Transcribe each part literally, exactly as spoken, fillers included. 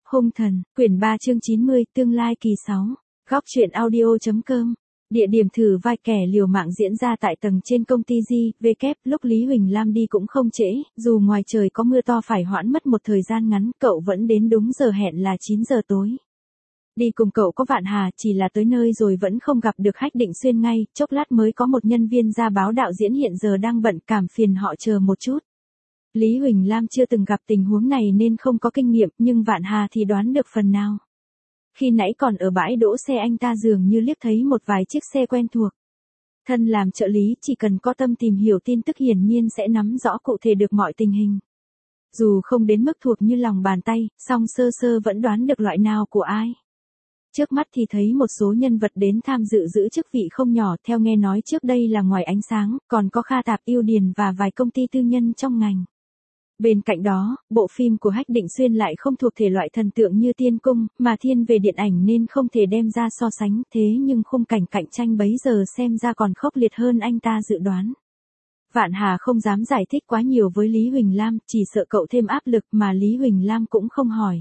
Hung thần, quyển ba chương chín mươi, tương lai kỳ sáu. Góc truyện audio.com. Địa điểm thử vai kẻ liều mạng diễn ra tại tầng trên công ty gi vê kép, lúc Lý Huỳnh Lam đi cũng không trễ, dù ngoài trời có mưa to phải hoãn mất một thời gian ngắn, cậu vẫn đến đúng giờ hẹn là chín giờ tối. Đi cùng cậu có Vạn Hà, chỉ là tới nơi rồi vẫn không gặp được Hách Định Xuyên ngay, chốc lát mới có một nhân viên ra báo đạo diễn hiện giờ đang bận, cảm phiền họ chờ một chút. Lý Huỳnh Lam chưa từng gặp tình huống này nên không có kinh nghiệm, nhưng Vạn Hà thì đoán được phần nào. Khi nãy còn ở bãi đỗ xe anh ta dường như liếc thấy một vài chiếc xe quen thuộc. Thân làm trợ lý chỉ cần có tâm tìm hiểu tin tức hiển nhiên sẽ nắm rõ cụ thể được mọi tình hình. Dù không đến mức thuộc như lòng bàn tay, song sơ sơ vẫn đoán được loại nào của ai. Trước mắt thì thấy một số nhân vật đến tham dự giữ chức vị không nhỏ, theo nghe nói trước đây là Ngoài Ánh Sáng, còn có Kha Tạp Yêu Điền và vài công ty tư nhân trong ngành. Bên cạnh đó, bộ phim của Hách Định Xuyên lại không thuộc thể loại thần tượng như Tiên Cung, mà thiên về điện ảnh nên không thể đem ra so sánh, thế nhưng khung cảnh cạnh tranh bấy giờ xem ra còn khốc liệt hơn anh ta dự đoán. Vạn Hà không dám giải thích quá nhiều với Lý Huỳnh Lam, chỉ sợ cậu thêm áp lực, mà Lý Huỳnh Lam cũng không hỏi.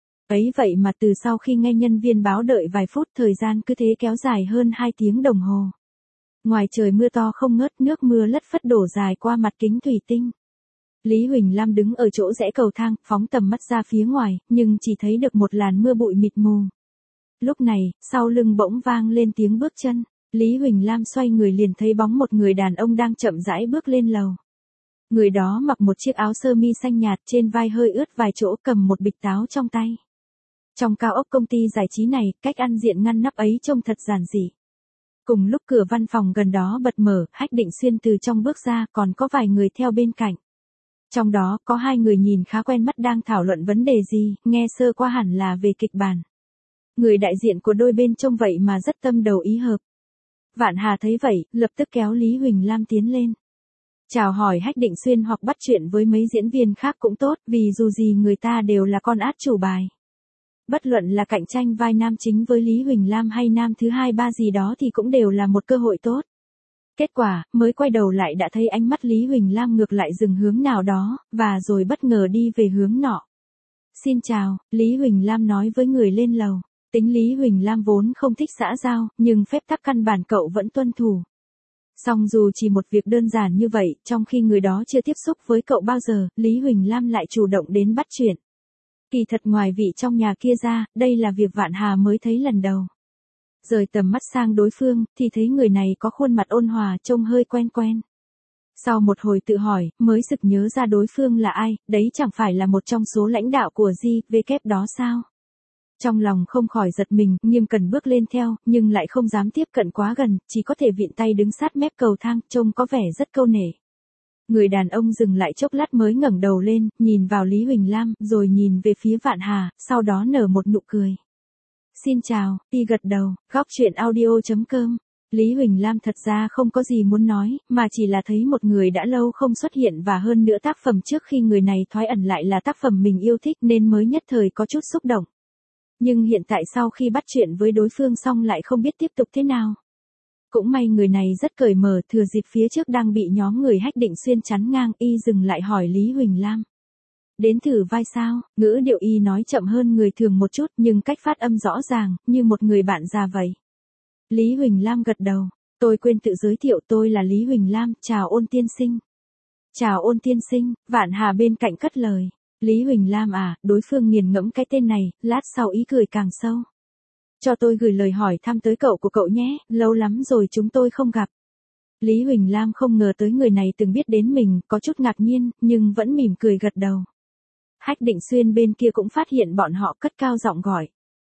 Ấy vậy mà từ sau khi nghe nhân viên báo đợi vài phút, thời gian cứ thế kéo dài hơn hai tiếng đồng hồ. Ngoài trời mưa to không ngớt, nước mưa lất phất đổ dài qua mặt kính thủy tinh. Lý Huỳnh Lam đứng ở chỗ rẽ cầu thang, phóng tầm mắt ra phía ngoài, nhưng chỉ thấy được một làn mưa bụi mịt mù. Lúc này, sau lưng bỗng vang lên tiếng bước chân. Lý Huỳnh Lam xoay người liền thấy bóng một người đàn ông đang chậm rãi bước lên lầu. Người đó mặc một chiếc áo sơ mi xanh nhạt, trên vai hơi ướt vài chỗ, cầm một bịch táo trong tay. Trong cao ốc công ty giải trí này, cách ăn diện ngăn nắp ấy trông thật giản dị. Cùng lúc cửa văn phòng gần đó bật mở, Hách Định Xuyên từ trong bước ra, còn có vài người theo bên cạnh. Trong đó, có hai người nhìn khá quen mắt đang thảo luận vấn đề gì, nghe sơ qua hẳn là về kịch bản. Người đại diện của đôi bên trông vậy mà rất tâm đầu ý hợp. Vạn Hà thấy vậy, lập tức kéo Lý Huỳnh Lam tiến lên. Chào hỏi Hách Định Xuyên hoặc bắt chuyện với mấy diễn viên khác cũng tốt, vì dù gì người ta đều là con át chủ bài. Bất luận là cạnh tranh vai nam chính với Lý Huỳnh Lam hay nam thứ hai ba gì đó thì cũng đều là một cơ hội tốt. Kết quả, mới quay đầu lại đã thấy ánh mắt Lý Huỳnh Lam ngược lại dừng hướng nào đó, và rồi bất ngờ đi về hướng nọ. Xin chào, Lý Huỳnh Lam nói với người lên lầu. Tính Lý Huỳnh Lam vốn không thích xã giao, nhưng phép tắc căn bản cậu vẫn tuân thủ. Song dù chỉ một việc đơn giản như vậy, trong khi người đó chưa tiếp xúc với cậu bao giờ, Lý Huỳnh Lam lại chủ động đến bắt chuyện. Kỳ thật ngoài vị trong nhà kia ra, đây là việc Vạn Hà mới thấy lần đầu. Rời tầm mắt sang đối phương, thì thấy người này có khuôn mặt ôn hòa, trông hơi quen quen. Sau một hồi tự hỏi, mới sực nhớ ra đối phương là ai, đấy chẳng phải là một trong số lãnh đạo của gi vê kép đó sao? Trong lòng không khỏi giật mình, nghiêm cẩn bước lên theo, nhưng lại không dám tiếp cận quá gần, chỉ có thể vịn tay đứng sát mép cầu thang, trông có vẻ rất câu nể. Người đàn ông dừng lại chốc lát mới ngẩng đầu lên, nhìn vào Lý Huỳnh Lam, rồi nhìn về phía Vạn Hà, sau đó nở một nụ cười. Xin chào, y gật đầu, góc truyện audio.com. Lý Huỳnh Lam thật ra không có gì muốn nói, mà chỉ là thấy một người đã lâu không xuất hiện và hơn nữa tác phẩm trước khi người này thoái ẩn lại là tác phẩm mình yêu thích nên mới nhất thời có chút xúc động. Nhưng hiện tại sau khi bắt chuyện với đối phương xong lại không biết tiếp tục thế nào. Cũng may người này rất cởi mở, thừa dịp phía trước đang bị nhóm người Hách Định Xuyên chắn ngang, y dừng lại hỏi Lý Huỳnh Lam. Đến thử vai sao? Ngữ điệu y nói chậm hơn người thường một chút, nhưng cách phát âm rõ ràng, như một người bạn già vậy. Lý Huỳnh Lam gật đầu. Tôi quên tự giới thiệu, tôi là Lý Huỳnh Lam, chào Ôn tiên sinh. Chào Ôn tiên sinh, Vạn Hà bên cạnh cất lời. Lý Huỳnh Lam à, đối phương nghiền ngẫm cái tên này, lát sau ý cười càng sâu. Cho tôi gửi lời hỏi thăm tới cậu của cậu nhé, lâu lắm rồi chúng tôi không gặp. Lý Huỳnh Lam không ngờ tới người này từng biết đến mình, có chút ngạc nhiên, nhưng vẫn mỉm cười gật đầu. Hách Định Xuyên bên kia cũng phát hiện bọn họ, cất cao giọng gọi.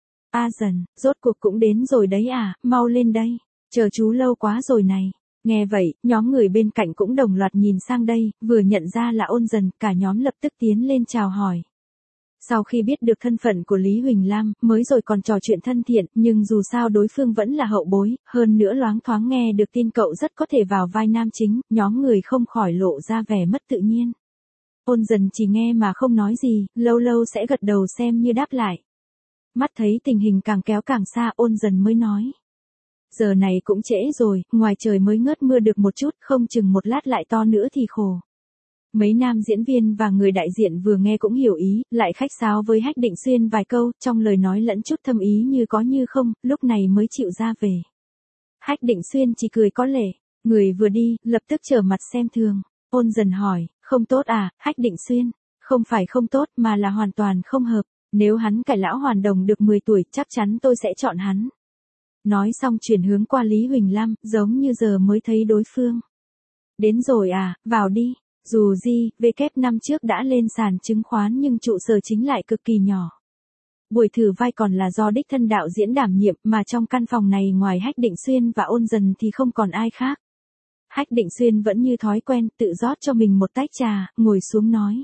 A Dần, rốt cuộc cũng đến rồi đấy à, mau lên đây, chờ chú lâu quá rồi này. Nghe vậy, nhóm người bên cạnh cũng đồng loạt nhìn sang đây, vừa nhận ra là Ôn Dần, cả nhóm lập tức tiến lên chào hỏi. Sau khi biết được thân phận của Lý Huỳnh Lam, mới rồi còn trò chuyện thân thiện, nhưng dù sao đối phương vẫn là hậu bối, hơn nữa loáng thoáng nghe được tin cậu rất có thể vào vai nam chính, nhóm người không khỏi lộ ra vẻ mất tự nhiên. Ôn Dần chỉ nghe mà không nói gì, lâu lâu sẽ gật đầu xem như đáp lại. Mắt thấy tình hình càng kéo càng xa, Ôn Dần mới nói. Giờ này cũng trễ rồi, ngoài trời mới ngớt mưa được một chút, không chừng một lát lại to nữa thì khổ. Mấy nam diễn viên và người đại diện vừa nghe cũng hiểu ý, lại khách sáo với Hách Định Xuyên vài câu, trong lời nói lẫn chút thâm ý như có như không, lúc này mới chịu ra về. Hách Định Xuyên chỉ cười có lệ, người vừa đi, lập tức trở mặt xem thường. Ôn Dần hỏi, không tốt à, Hách Định Xuyên? Không phải không tốt mà là hoàn toàn không hợp, nếu hắn cải lão hoàn đồng được mười tuổi chắc chắn tôi sẽ chọn hắn. Nói xong chuyển hướng qua Lý Huỳnh Lam, giống như giờ mới thấy đối phương. Đến rồi à, vào đi. Dù gì, vê kép năm trước đã lên sàn chứng khoán nhưng trụ sở chính lại cực kỳ nhỏ. Buổi thử vai còn là do đích thân đạo diễn đảm nhiệm mà trong căn phòng này ngoài Hách Định Xuyên và Ôn Dần thì không còn ai khác. Hách Định Xuyên vẫn như thói quen tự rót cho mình một tách trà, ngồi xuống nói.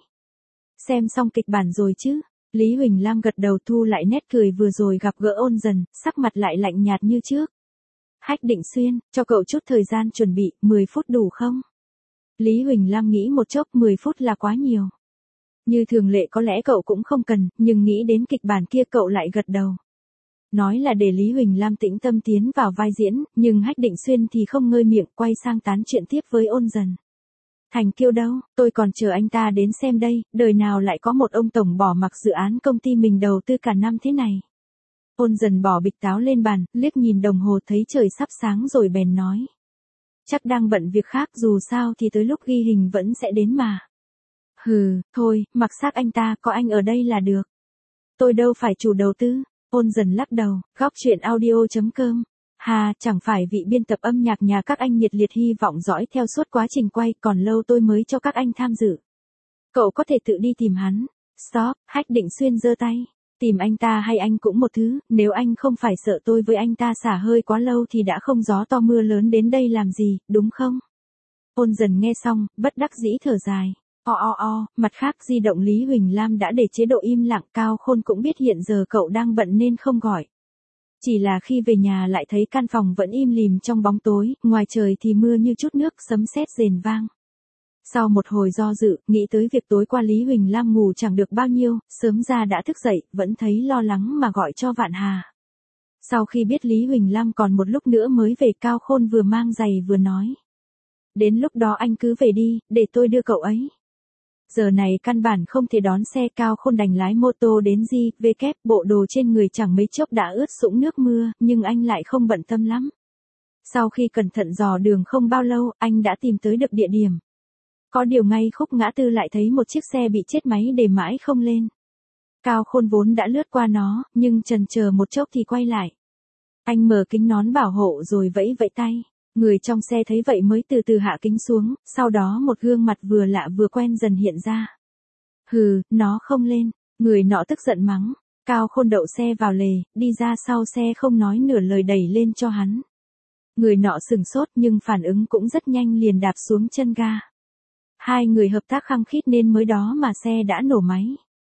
Xem xong kịch bản rồi chứ? Lý Huỳnh Lam gật đầu thu lại nét cười vừa rồi gặp gỡ Ôn Dần, sắc mặt lại lạnh nhạt như trước. Hách Định Xuyên, cho cậu chút thời gian chuẩn bị, mười phút đủ không? Lý Huỳnh Lam nghĩ một chốc mười phút là quá nhiều. Như thường lệ có lẽ cậu cũng không cần, nhưng nghĩ đến kịch bản kia cậu lại gật đầu. Nói là để Lý Huỳnh Lam tĩnh tâm tiến vào vai diễn, nhưng Hách Định Xuyên thì không ngơi miệng quay sang tán chuyện tiếp với Ôn Dần. Thành Kiêu đâu, tôi còn chờ anh ta đến xem đây, đời nào lại có một ông tổng bỏ mặc dự án công ty mình đầu tư cả năm thế này. Ôn Dần bỏ bịch táo lên bàn, liếc nhìn đồng hồ thấy trời sắp sáng rồi bèn nói. Chắc đang bận việc khác dù sao thì tới lúc ghi hình vẫn sẽ đến mà. Hừ, thôi, mặc xác anh ta, có anh ở đây là được. Tôi đâu phải chủ đầu tư. Ôn Dần lắc đầu, góc chuyện audio chấm com. Hà, chẳng phải vị biên tập âm nhạc nhà các anh nhiệt liệt hy vọng dõi theo suốt quá trình quay, còn lâu tôi mới cho các anh tham dự. Cậu có thể tự đi tìm hắn. Stop, Hách Định Xuyên giơ tay. Tìm anh ta hay anh cũng một thứ, nếu anh không phải sợ tôi với anh ta xả hơi quá lâu thì đã không gió to mưa lớn đến đây làm gì, đúng không? Ôn Dần nghe xong, bất đắc dĩ thở dài. O o o, mặt khác di động Lý Huỳnh Lam đã để chế độ im lặng, Cao Khôn cũng biết hiện giờ cậu đang bận nên không gọi. Chỉ là khi về nhà lại thấy căn phòng vẫn im lìm trong bóng tối, ngoài trời thì mưa như chút nước, sấm sét rền vang. Sau một hồi do dự, nghĩ tới việc tối qua Lý Huỳnh Lam ngủ chẳng được bao nhiêu, sớm ra đã thức dậy, vẫn thấy lo lắng mà gọi cho Vạn Hà. Sau khi biết Lý Huỳnh Lam còn một lúc nữa mới về, Cao Khôn vừa mang giày vừa nói. Đến lúc đó anh cứ về đi, để tôi đưa cậu ấy. Giờ này căn bản không thể đón xe, Cao Khôn đành lái mô tô đến Di, vê kép, bộ đồ trên người chẳng mấy chốc đã ướt sũng nước mưa, nhưng anh lại không bận tâm lắm. Sau khi cẩn thận dò đường không bao lâu, anh đã tìm tới được địa điểm. Có điều ngay khúc ngã tư lại thấy một chiếc xe bị chết máy để mãi không lên. Cao Khôn vốn đã lướt qua nó, nhưng chần chờ một chốc thì quay lại. Anh mở kính nón bảo hộ rồi vẫy vẫy tay. Người trong xe thấy vậy mới từ từ hạ kính xuống, sau đó một gương mặt vừa lạ vừa quen dần hiện ra. Hừ, nó không lên, người nọ tức giận mắng. Cao Khôn đậu xe vào lề, đi ra sau xe không nói nửa lời đẩy lên cho hắn. Người nọ sừng sốt nhưng phản ứng cũng rất nhanh liền đạp xuống chân ga. Hai người hợp tác khăng khít nên mới đó mà xe đã nổ máy.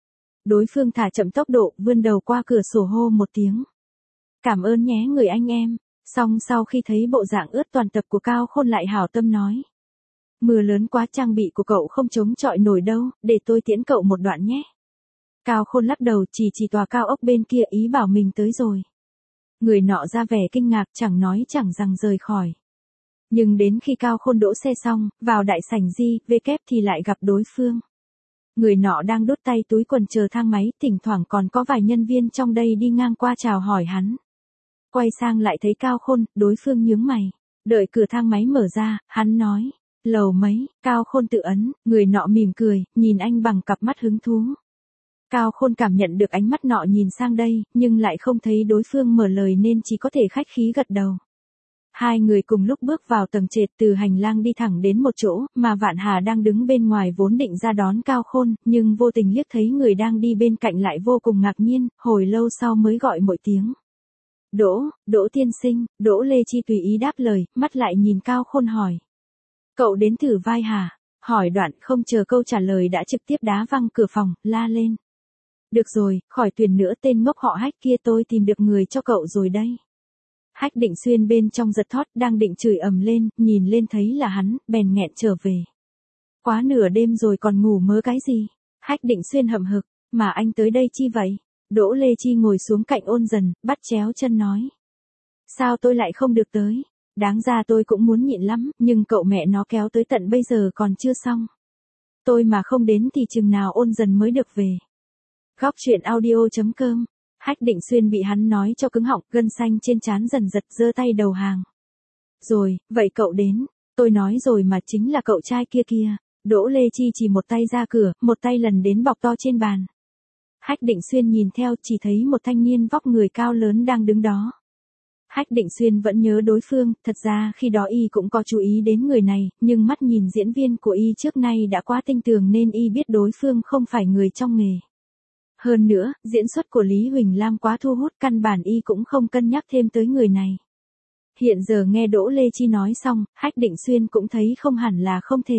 Đối phương thả chậm tốc độ, vươn đầu qua cửa sổ hô một tiếng. Cảm ơn nhé người anh em. Xong sau khi thấy bộ dạng ướt toàn tập của Cao Khôn lại hảo tâm nói. Mưa lớn quá, trang bị của cậu không chống chọi nổi đâu, để tôi tiễn cậu một đoạn nhé. Cao Khôn lắc đầu chỉ chỉ tòa cao ốc bên kia, ý bảo mình tới rồi. Người nọ ra vẻ kinh ngạc, chẳng nói chẳng rằng rời khỏi. Nhưng đến khi Cao Khôn đỗ xe xong, vào đại sảnh Di, vê kép thì lại gặp đối phương. Người nọ đang đút tay túi quần chờ thang máy, thỉnh thoảng còn có vài nhân viên trong đây đi ngang qua chào hỏi hắn. Quay sang lại thấy Cao Khôn, đối phương nhướng mày. Đợi cửa thang máy mở ra, hắn nói. Lầu mấy, Cao Khôn tự ấn, người nọ mỉm cười, nhìn anh bằng cặp mắt hứng thú. Cao Khôn cảm nhận được ánh mắt nọ nhìn sang đây, nhưng lại không thấy đối phương mở lời nên chỉ có thể khách khí gật đầu. Hai người cùng lúc bước vào tầng trệt, từ hành lang đi thẳng đến một chỗ, mà Vạn Hà đang đứng bên ngoài vốn định ra đón Cao Khôn, nhưng vô tình liếc thấy người đang đi bên cạnh lại vô cùng ngạc nhiên, hồi lâu sau mới gọi một tiếng. Đỗ, Đỗ tiên sinh, Đỗ Lê Chi tùy ý đáp lời, mắt lại nhìn Cao Khôn hỏi. Cậu đến thử vai hả? Hỏi đoạn không chờ câu trả lời đã trực tiếp đá văng cửa phòng, la lên. Được rồi, khỏi tuyển nữa, tên ngốc họ Hách kia, tôi tìm được người cho cậu rồi đây. Hách Định Xuyên bên trong giật thót, đang định chửi ầm lên, nhìn lên thấy là hắn, bèn nghẹn trở về. Quá nửa đêm rồi còn ngủ mơ cái gì? Hách Định Xuyên hậm hực, mà anh tới đây chi vậy? Đỗ Lê Chi ngồi xuống cạnh Ôn Dần, bắt chéo chân nói. Sao tôi lại không được tới? Đáng ra tôi cũng muốn nhịn lắm, nhưng cậu mẹ nó kéo tới tận bây giờ còn chưa xong. Tôi mà không đến thì chừng nào Ôn Dần mới được về. Góc truyện audio.com. Hách Định Xuyên bị hắn nói cho cứng họng, gân xanh trên trán dần giật, giơ tay đầu hàng. Rồi, vậy cậu đến. Tôi nói rồi mà, chính là cậu trai kia kia. Đỗ Lê Chi chỉ một tay ra cửa, một tay lần đến bọc to trên bàn. Hách Định Xuyên nhìn theo, chỉ thấy một thanh niên vóc người cao lớn đang đứng đó. Hách Định Xuyên vẫn nhớ đối phương, thật ra khi đó y cũng có chú ý đến người này, nhưng mắt nhìn diễn viên của y trước nay đã quá tinh tường nên y biết đối phương không phải người trong nghề. Hơn nữa, diễn xuất của Lý Huỳnh Lam quá thu hút, căn bản y cũng không cân nhắc thêm tới người này. Hiện giờ nghe Đỗ Lê Chi nói xong, Hách Định Xuyên cũng thấy không hẳn là không thể.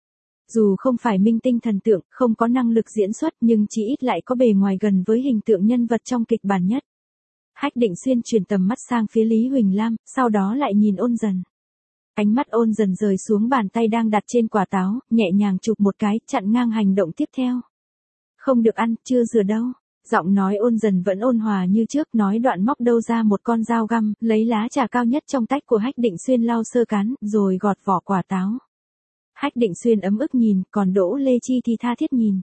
Dù không phải minh tinh thần tượng, không có năng lực diễn xuất nhưng chỉ ít lại có bề ngoài gần với hình tượng nhân vật trong kịch bản nhất. Hách Định Xuyên chuyển tầm mắt sang phía Lý Huỳnh Lam, sau đó lại nhìn Ôn Dần. Ánh mắt Ôn Dần rời xuống bàn tay đang đặt trên quả táo, nhẹ nhàng chụp một cái, chặn ngang hành động tiếp theo. Không được ăn, chưa rửa đâu. Giọng nói Ôn Dần vẫn ôn hòa như trước, nói đoạn móc đâu ra một con dao găm, lấy lá trà cao nhất trong tách của Hách Định Xuyên lau sơ cán, rồi gọt vỏ quả táo. Hách Định Xuyên ấm ức nhìn, còn Đỗ Lê Chi thì tha thiết nhìn.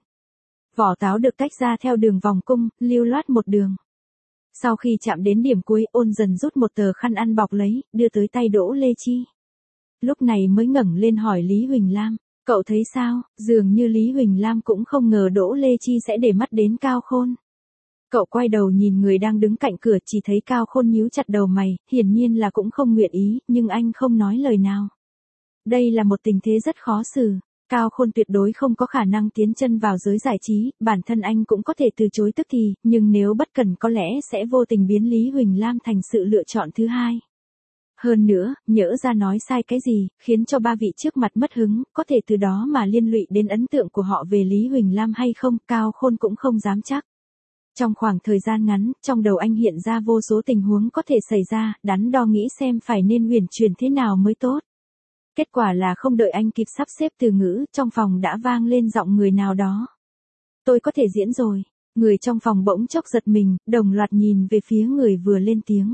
Vỏ táo được tách ra theo đường vòng cung, lưu loát một đường. Sau khi chạm đến điểm cuối, Ôn Dần rút một tờ khăn ăn bọc lấy, đưa tới tay Đỗ Lê Chi. Lúc này mới ngẩng lên hỏi Lý Huỳnh Lam, cậu thấy sao? Dường như Lý Huỳnh Lam cũng không ngờ Đỗ Lê Chi sẽ để mắt đến Cao Khôn. Cậu quay đầu nhìn người đang đứng cạnh cửa, chỉ thấy Cao Khôn nhíu chặt đầu mày, hiển nhiên là cũng không nguyện ý, nhưng anh không nói lời nào. Đây là một tình thế rất khó xử. Cao Khôn tuyệt đối không có khả năng tiến chân vào giới giải trí, bản thân anh cũng có thể từ chối tức thì, nhưng nếu bất cần có lẽ sẽ vô tình biến Lý Huỳnh Lam thành sự lựa chọn thứ hai. Hơn nữa, nhỡ ra nói sai cái gì, khiến cho ba vị trước mặt mất hứng, có thể từ đó mà liên lụy đến ấn tượng của họ về Lý Huỳnh Lam hay không, Cao Khôn cũng không dám chắc. Trong khoảng thời gian ngắn, trong đầu anh hiện ra vô số tình huống có thể xảy ra, đắn đo nghĩ xem phải nên uyển chuyển thế nào mới tốt. Kết quả là không đợi anh kịp sắp xếp từ ngữ, trong phòng đã vang lên giọng người nào đó. Tôi có thể diễn rồi. Người trong phòng bỗng chốc giật mình, đồng loạt nhìn về phía người vừa lên tiếng.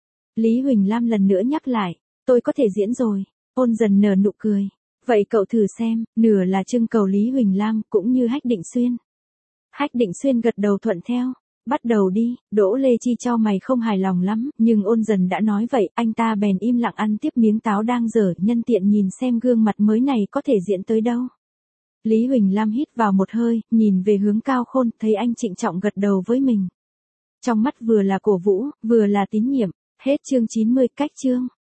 Lý Huỳnh Lam lần nữa nhắc lại, tôi có thể diễn rồi. Ôn Dần nở nụ cười. Vậy cậu thử xem, nửa là trưng cầu Lý Huỳnh Lam cũng như Hách Định Xuyên. Hách Định Xuyên gật đầu thuận theo. Bắt đầu đi. Đỗ Lê Chi chau mày không hài lòng lắm, nhưng Ôn Dần đã nói vậy, anh ta bèn im lặng ăn tiếp miếng táo đang dở, nhân tiện nhìn xem gương mặt mới này có thể diễn tới đâu. Lý Huỳnh Lam hít vào một hơi, nhìn về hướng Cao Khôn, thấy anh trịnh trọng gật đầu với mình. Trong mắt vừa là cổ vũ, vừa là tín nhiệm. Hết chương chín mươi, cách chương.